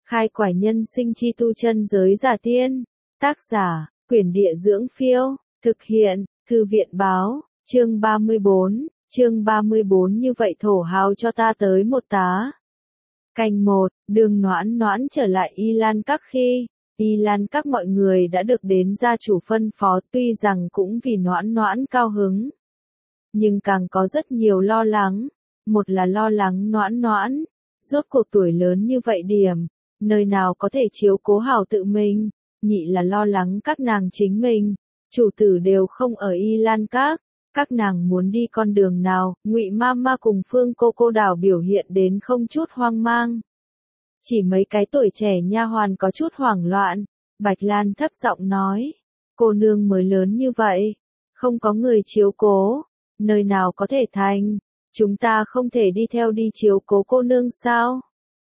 Khai quải nhân sinh chi tu chân giới giả tiên. Tác giả, Quyển Địa Dưỡng Phiêu. Thực hiện, Thư viện Báo. Chương 34. Như vậy thổ hào cho ta tới một tá. Canh 1, Đường Noãn Noãn trở lại Y Lan Các khi Y Lan Các mọi người đã được đến gia chủ phân phó, tuy rằng cũng vì Noãn Noãn cao hứng, nhưng càng có rất nhiều lo lắng. Một là lo lắng Noãn Noãn, rốt cuộc tuổi lớn như vậy điểm, nơi nào có thể chiếu cố hảo tự mình. Nhị là lo lắng các nàng chính mình, chủ tử đều không ở Y Lan các nàng muốn đi con đường nào. Ngụy Mama cùng Phương cô đảo biểu hiện đến không chút hoang mang. Chỉ mấy cái tuổi trẻ nha hoàn có chút hoảng loạn. Bạch Lan thấp giọng nói, cô nương mới lớn như vậy, không có người chiếu cố, nơi nào có thể thành, chúng ta không thể đi theo đi chiếu cố cô nương sao?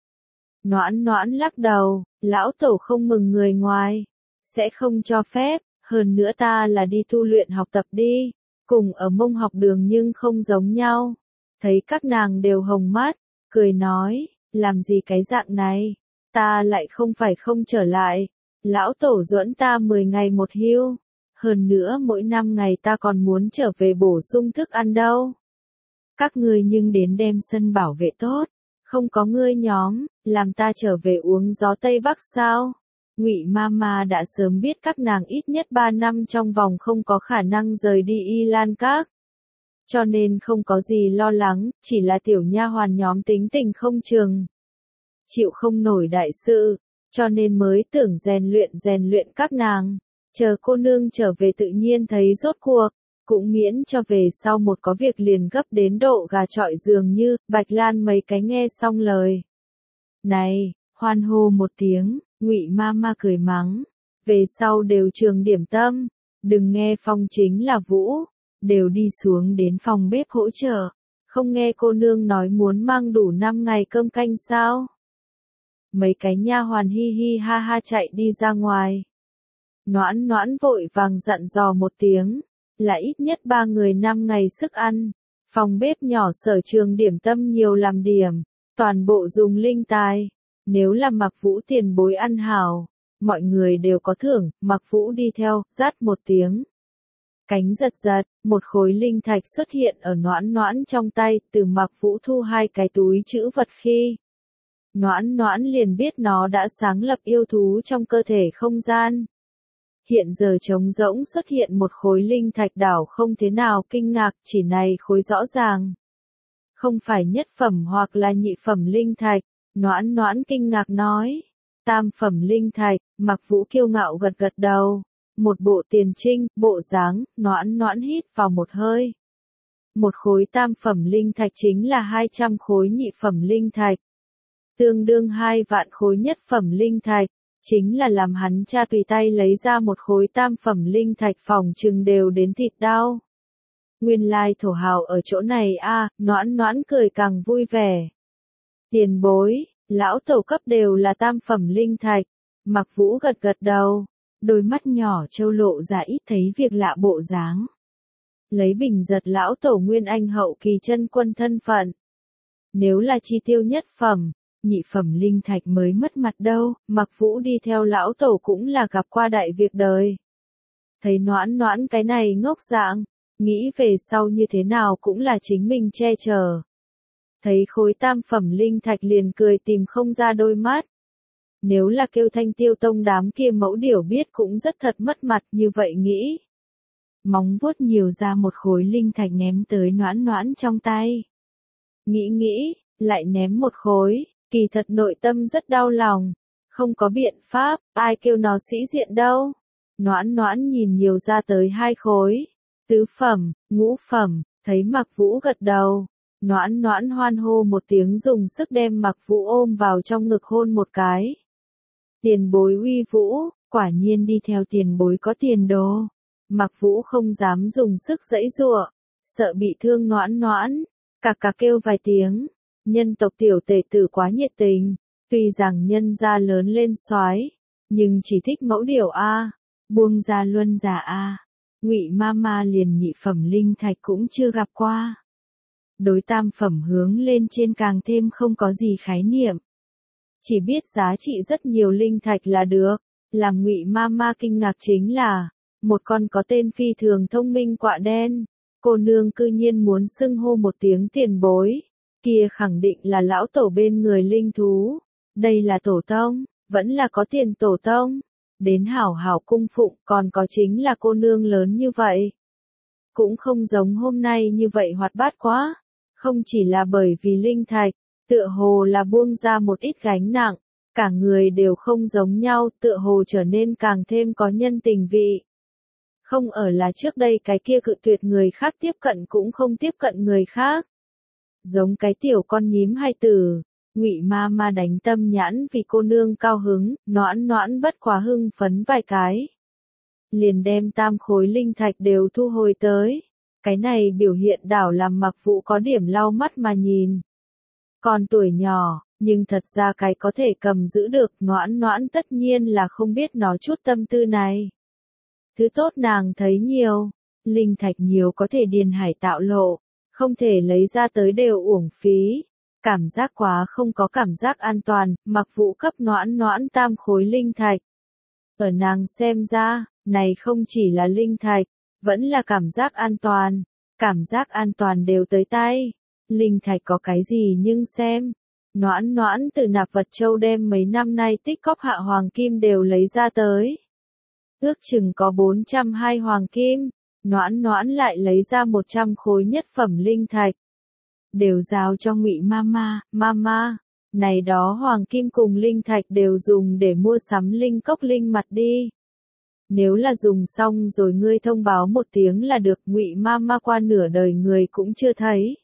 Noãn Noãn lắc đầu, lão tổ không mừng người ngoài, sẽ không cho phép, hơn nữa ta là đi tu luyện học tập đi, cùng ở Mông học đường nhưng không giống nhau. Thấy các nàng đều hồng mắt, cười nói, làm gì cái dạng này, ta lại không phải không trở lại, lão tổ duẫn ta 10 ngày một hưu, hơn nữa mỗi 5 ngày ta còn muốn trở về bổ sung thức ăn đâu. Các ngươi nhưng đến đem sân bảo vệ tốt, không có ngươi nhóm, làm ta trở về uống gió Tây Bắc sao? Ngụy Mama đã sớm biết các nàng ít nhất 3 năm trong vòng không có khả năng rời đi Y Lan Các, cho nên không có gì lo lắng, chỉ là tiểu nha hoàn nhóm tính tình không chừng, chịu không nổi đại sự, cho nên mới tưởng rèn luyện các nàng, chờ cô nương trở về tự nhiên thấy rốt cuộc, cũng miễn cho về sau một có việc liền gấp đến độ gà chọi dường như. Bạch Lan mấy cái nghe xong lời này, hoan hô một tiếng. Ngụy Mama cười mắng, về sau đều trường điểm tâm, đừng nghe Phong chính là Vũ, đều đi xuống đến phòng bếp hỗ trợ, không nghe cô nương nói muốn mang đủ 5 ngày cơm canh sao? Mấy cái nha hoàn hi hi ha ha chạy đi ra ngoài. Noãn Noãn vội vàng dặn dò một tiếng, là ít nhất 3 người 5 ngày sức ăn, phòng bếp nhỏ sở trường điểm tâm nhiều làm điểm, toàn bộ dùng linh tài. Nếu là Mặc Vũ tiền bối ăn hảo, mọi người đều có thưởng. Mặc Vũ đi theo, rát một tiếng. Cánh giật giật, một khối linh thạch xuất hiện ở Noãn Noãn trong tay. Từ Mặc Vũ thu 2 cái túi trữ vật khi Noãn Noãn liền biết nó đã sáng lập yêu thú trong cơ thể không gian. Hiện giờ trống rỗng xuất hiện một khối linh thạch đảo không thế nào kinh ngạc, chỉ này khối rõ ràng không phải nhất phẩm hoặc là nhị phẩm linh thạch. Noãn Noãn kinh ngạc nói, tam phẩm linh thạch. Mặc Vũ kiêu ngạo gật gật đầu, một bộ tiền trinh, bộ dáng. Noãn Noãn hít vào một hơi. Một khối tam phẩm linh thạch chính là 200 khối nhị phẩm linh thạch, tương đương 2 vạn khối nhất phẩm linh thạch, chính là làm hắn cha tùy tay lấy ra một khối tam phẩm linh thạch phòng chừng đều đến thịt đau. Nguyên lai thổ hào ở chỗ này a. Noãn Noãn cười càng vui vẻ. Tiền bối, lão tổ cấp đều là tam phẩm linh thạch. Mặc Vũ gật gật đầu, đôi mắt nhỏ trâu lộ ra ít thấy việc lạ bộ dáng. Lấy bình giật lão tổ Nguyên Anh hậu kỳ chân quân thân phận, nếu là chi tiêu nhất phẩm, nhị phẩm linh thạch mới mất mặt đâu. Mặc Vũ đi theo lão tổ cũng là gặp qua đại việc đời. Thấy Noãn Noãn cái này ngốc dạng, nghĩ về sau như thế nào cũng là chính mình che chở. Thấy khối tam phẩm linh thạch liền cười tìm không ra đôi mắt. Nếu là kêu Thanh Tiêu Tông đám kia mẫu điểu biết cũng rất thật mất mặt, như vậy nghĩ. Móng vuốt nhiều ra một khối linh thạch ném tới Noãn Noãn trong tay. Nghĩ, lại ném một khối, kỳ thật nội tâm rất đau lòng. Không có biện pháp, ai kêu nó sĩ diện đâu. Noãn Noãn nhìn nhiều ra tới 2 khối. Tứ phẩm, ngũ phẩm, thấy Mặc Vũ gật đầu. Noãn Noãn hoan hô một tiếng dùng sức đem Mặc Vũ ôm vào trong ngực hôn một cái. Tiền bối uy vũ, quả nhiên đi theo tiền bối có tiền đồ. Mặc Vũ không dám dùng sức giãy giụa, sợ bị thương Noãn Noãn, cà cà kêu vài tiếng. Nhân tộc tiểu tể tử quá nhiệt tình, tuy rằng nhân gia lớn lên soái, nhưng chỉ thích mẫu điểu a, buông ra luân giả a. Ngụy Mama liền nhị phẩm linh thạch cũng chưa gặp qua. Đối tam phẩm hướng lên trên càng thêm không có gì khái niệm. chỉ biết giá trị rất nhiều linh thạch là được. Làm Ngụy Mama kinh ngạc chính là, một con có tên phi thường thông minh quạ đen, cô nương cư nhiên muốn xưng hô một tiếng tiền bối, kia khẳng định là lão tổ bên người linh thú. Đây là tổ tông, vẫn là có tiền tổ tông, đến hảo hảo cung phụng, còn có chính là cô nương lớn như vậy. Cũng không giống hôm nay như vậy hoạt bát quá, không chỉ là bởi vì linh thạch, tựa hồ là buông ra một ít gánh nặng, cả người đều không giống nhau, tựa hồ trở nên càng thêm có nhân tình vị. Không ở là trước đây cái kia cự tuyệt người khác tiếp cận cũng không tiếp cận người khác. Giống cái tiểu con nhím hai tử, Ngụy Mama đánh tâm nhãn vì cô nương cao hứng, noãn noãn bất quá hưng phấn vài cái. Liền đem 3 khối linh thạch đều thu hồi tới. Cái này biểu hiện đảo làm Mặc Vũ có điểm lau mắt mà nhìn. Còn tuổi nhỏ, nhưng thật ra cái có thể cầm giữ được, noãn noãn tất nhiên là không biết nó chút tâm tư này. Thứ tốt nàng thấy nhiều, linh thạch nhiều có thể điền hải tạo lộ, không thể lấy ra tới đều uổng phí. Cảm giác quá không có cảm giác an toàn, Mặc Vũ cấp noãn noãn 3 khối linh thạch. Ở nàng xem ra, này không chỉ là linh thạch, vẫn là cảm giác an toàn. Cảm giác an toàn đều tới tay. Linh thạch có cái gì nhưng xem. Noãn noãn từ nạp vật châu đem mấy năm nay tích cóp hạ hoàng kim đều lấy ra tới. Ước chừng có 420 hoàng kim. Noãn noãn lại lấy ra 100 khối nhất phẩm linh thạch. Đều giao cho Ngụy Mama, Mama. Này đó hoàng kim cùng linh thạch đều dùng để mua sắm linh cốc linh mặt đi. Nếu là dùng xong rồi ngươi thông báo một tiếng là được, Ngụy Mama qua nửa đời người cũng chưa thấy.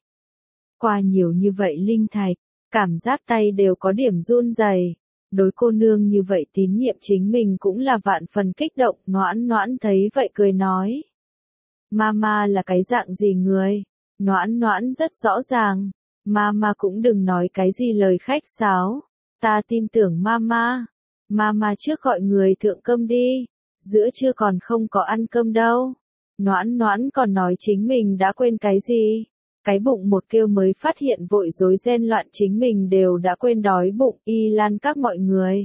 Qua nhiều như vậy linh thạch, cảm giác tay đều có điểm run rẩy. Đối cô nương như vậy tín nhiệm chính mình cũng là vạn phần kích động, noãn noãn thấy vậy cười nói. Mama là cái dạng gì người? Noãn noãn rất rõ ràng. Mama cũng đừng nói cái gì lời khách sáo. Ta tin tưởng Mama. Mama trước gọi người thượng cơm đi. Giữa trưa còn không có ăn cơm đâu. Noãn noãn còn nói chính mình đã quên cái gì. Cái bụng một kêu mới phát hiện vội rối ren loạn chính mình đều đã quên đói bụng. Y Lan các mọi người.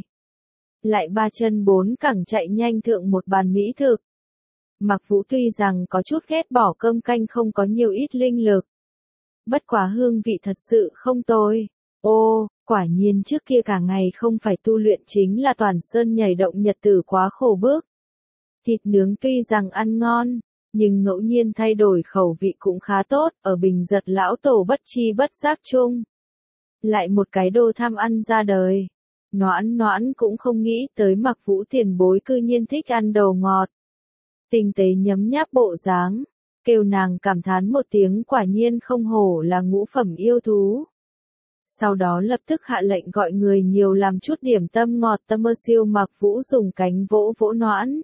Lại 3 chân 4 cẳng chạy nhanh thượng một bàn mỹ thực. Mặc Vũ tuy rằng có chút ghét bỏ cơm canh không có nhiều ít linh lực. Bất quá hương vị thật sự không tồi. Ô, quả nhiên trước kia cả ngày không phải tu luyện chính là toàn sơn nhảy động nhật tử quá khổ bức. Thịt nướng tuy rằng ăn ngon, nhưng ngẫu nhiên thay đổi khẩu vị cũng khá tốt, ở Bình Giật lão tổ bất chi bất giác chung. Lại một cái đồ tham ăn ra đời. Noãn noãn cũng không nghĩ tới Mặc Vũ tiền bối cư nhiên thích ăn đồ ngọt. Tinh tế nhấm nháp bộ dáng, kêu nàng cảm thán một tiếng, quả nhiên không hổ là ngũ phẩm yêu thú. Sau đó lập tức hạ lệnh gọi người nhiều làm chút điểm tâm ngọt tâm siêu. Mặc Vũ dùng cánh vỗ vỗ noãn.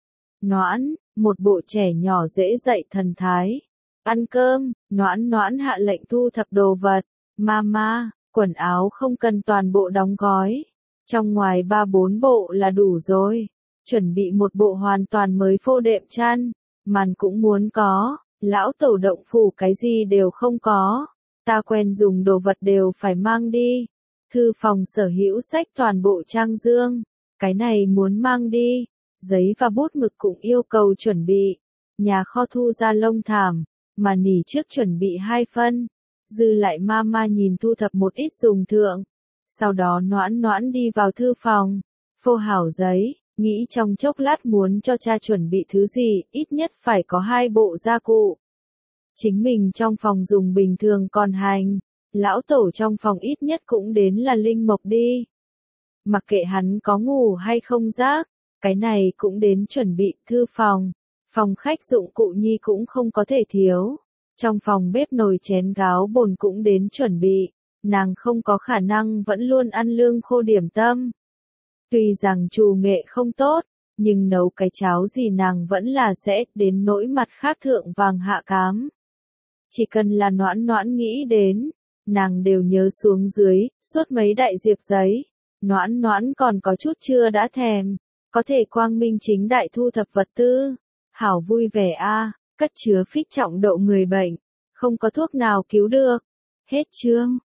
Noãn, một bộ trẻ nhỏ dễ dạy thần thái. Ăn cơm, noãn noãn hạ lệnh thu thập đồ vật. Mama, quần áo không cần toàn bộ đóng gói. Trong ngoài 3-4 bộ là đủ rồi. Chuẩn bị một bộ hoàn toàn mới phô đệm chăn. Màn cũng muốn có. Lão tổ động phủ cái gì đều không có. Ta quen dùng đồ vật đều phải mang đi. Thư phòng sở hữu sách toàn bộ trang dương. Cái này muốn mang đi. Giấy và bút mực cũng yêu cầu chuẩn bị. Nhà kho thu ra lông thảm. Mà nỉ trước chuẩn bị 2 phân. Dư lại Mama nhìn thu thập một ít dùng thượng. Sau đó noãn noãn đi vào thư phòng. Phô hảo giấy. Nghĩ trong chốc lát muốn cho cha chuẩn bị thứ gì, ít nhất phải có 2 bộ gia cụ. Chính mình trong phòng dùng bình thường còn hành. Lão tổ trong phòng ít nhất cũng đến là linh mộc đi. Mặc kệ hắn có ngủ hay không giấc, cái này cũng đến chuẩn bị. Thư phòng, phòng khách dụng cụ nhi cũng không có thể thiếu. Trong phòng bếp nồi chén gáo bồn cũng đến chuẩn bị. Nàng không có khả năng vẫn luôn ăn lương khô điểm tâm. Tuy rằng trù nghệ không tốt, nhưng nấu cái cháo gì nàng vẫn là sẽ, đến nỗi mặt khác thượng vàng hạ cám. Chỉ cần là noãn noãn nghĩ đến, nàng đều nhớ xuống dưới, suốt mấy đại diệp giấy. Noãn noãn còn có chút chưa đã thèm, có thể quang minh chính đại thu thập vật tư. Hảo vui vẻ a, cất chứa phích trọng độ người bệnh, không có thuốc nào cứu được. Hết chương.